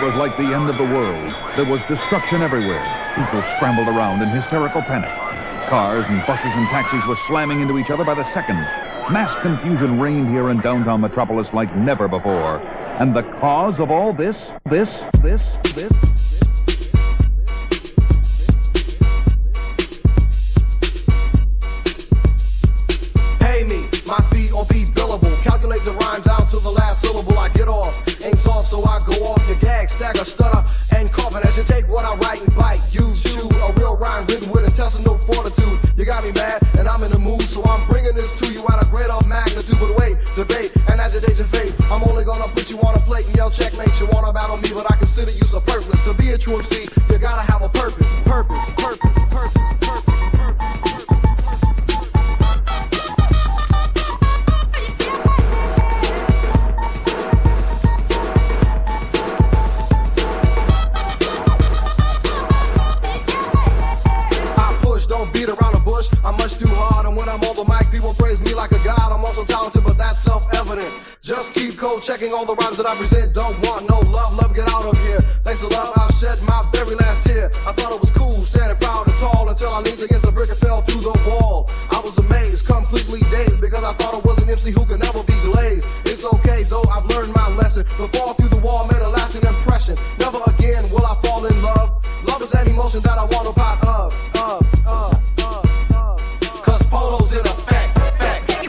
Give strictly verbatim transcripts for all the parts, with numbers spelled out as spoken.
was like the end of the world. There was destruction everywhere. People scrambled around in hysterical panic. Cars and buses and taxis were slamming into each other by the second. Mass confusion reigned here in downtown Metropolis like never before. And the cause of all this, this, this, this... My feet on beat billable. Calculate the rhyme down to the last syllable. I get off, ain't soft, so I go off. Your gag, stagger, stutter, and cough. And as you take what I write and bite, you chew a real rhyme written with intestinal fortitude. You got me mad, and I'm in the mood, so I'm bringing this to you at a greater magnitude. But wait, debate, and agitate your fate. I'm only gonna put you on a plate and yell checkmate. You wanna battle me, but I consider you superfluous. To be a true M C, you gotta have a purpose, purpose, purpose, purpose, purpose. I'm much too hard, and when I'm on the mic, people praise me like a god. I'm also talented, but that's self-evident. Just keep cold checking all the rhymes that I present. Don't want no love, love, get out of here. Thanks to love, I've shed my very last tear. I thought it was cool, standing proud and tall, until I leaned against the brick and fell through the wall. I was amazed, completely dazed, because I thought it was an M C who could never be glazed. It's okay, though, I've learned my lesson. The fall through the wall made a lasting impression. Never again will I fall in love. Love is an emotion that I want a part of, of, of. Polo's in effect, fact, fact,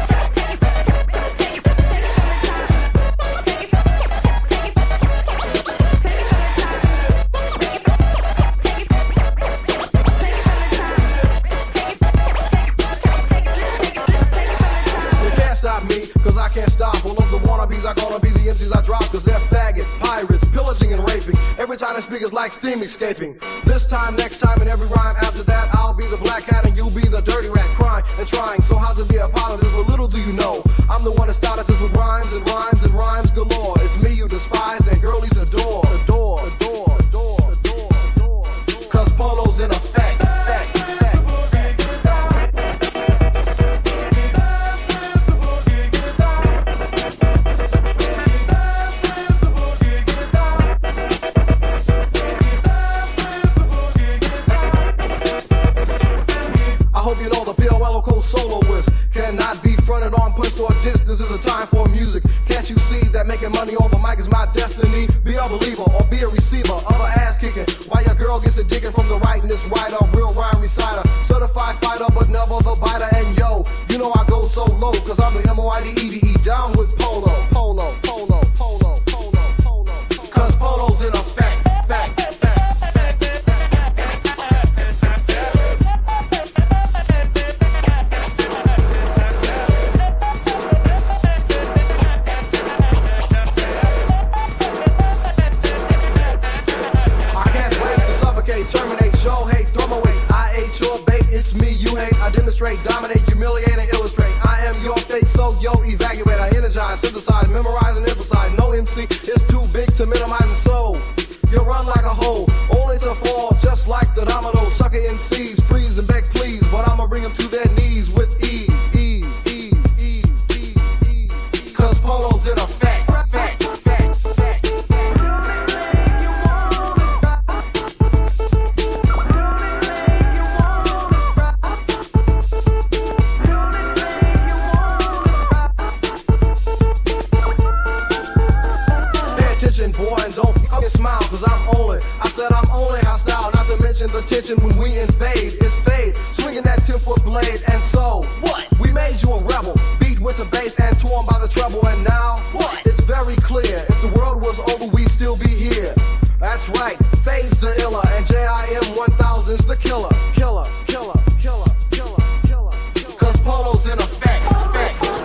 You can't stop me, cause I can't stop. All of the wannabes are gonna be the M Cs I drop, cause they're faggot, pirates, pillaging and raping. Every time I speak is like steam escaping. This time, next time, and every rhyme after that, I'll be the black cat and you'll be the dirty rat, crying and trying so hard to be a part of this. But little do you know, I'm the one that started this with rhymes and rhymes and rhymes galore. It's me you despise and girlies adore, adore, adore, adore, adore, adore. Cause Polo's in effect, fact, fact. Soloist cannot be fronted on, pushed or dissed. This is a time for music. Can't you see that making money on the mic is my destiny? Be a believer or be a receiver of an ass kicking. While your girl gets a digging from the rightness writer, real rhyme reciter, certified fighter, but never the biter. And yo, you know I go so low, cause I'm the M O I D E V E, down with Polo, Polo, Polo, Polo, Polo, Polo. Cause Polo's in effect, fact, fact. Demonstrate, dominate, humiliate, and illustrate. I am your fate, so yo, evaluate. I energize, synthesize, memorize, and emphasize. No M C is too big to minimize and so you run like a hoe, only to fall just like the domino. Sucker M Cs freeze and beg please, but I'ma bring them to their knees with ease, ease, ease, ease, ease, ease. Cause Polo's in effect, fact, fact, fact. Boy, and don't fucking smile, cause I'm only, I said I'm only hostile, not to mention the tension when we invade, it's fade, swinging that ten-foot blade, and so, what? We made you a rebel, beat with the bass and torn by the treble, and now, what? It's very clear, if the world was over, we'd still be here. That's right, Fade's the iller, and J I M one thousand's the killer, killer, killer, killer, killer, killer, killer. Cause Polo's in effect, fact, fact, fact.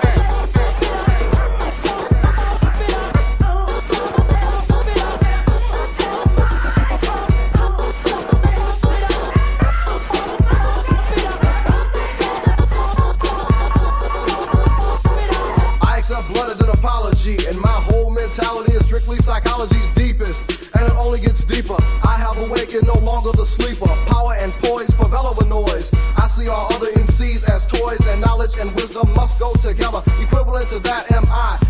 Blood is an apology, and my whole mentality is strictly psychology's deepest, and it only gets deeper. I have awakened, no longer the sleeper. Power and poise, favela with noise. I see all other M Cs as toys, and knowledge and wisdom must go together. Equivalent to that am I.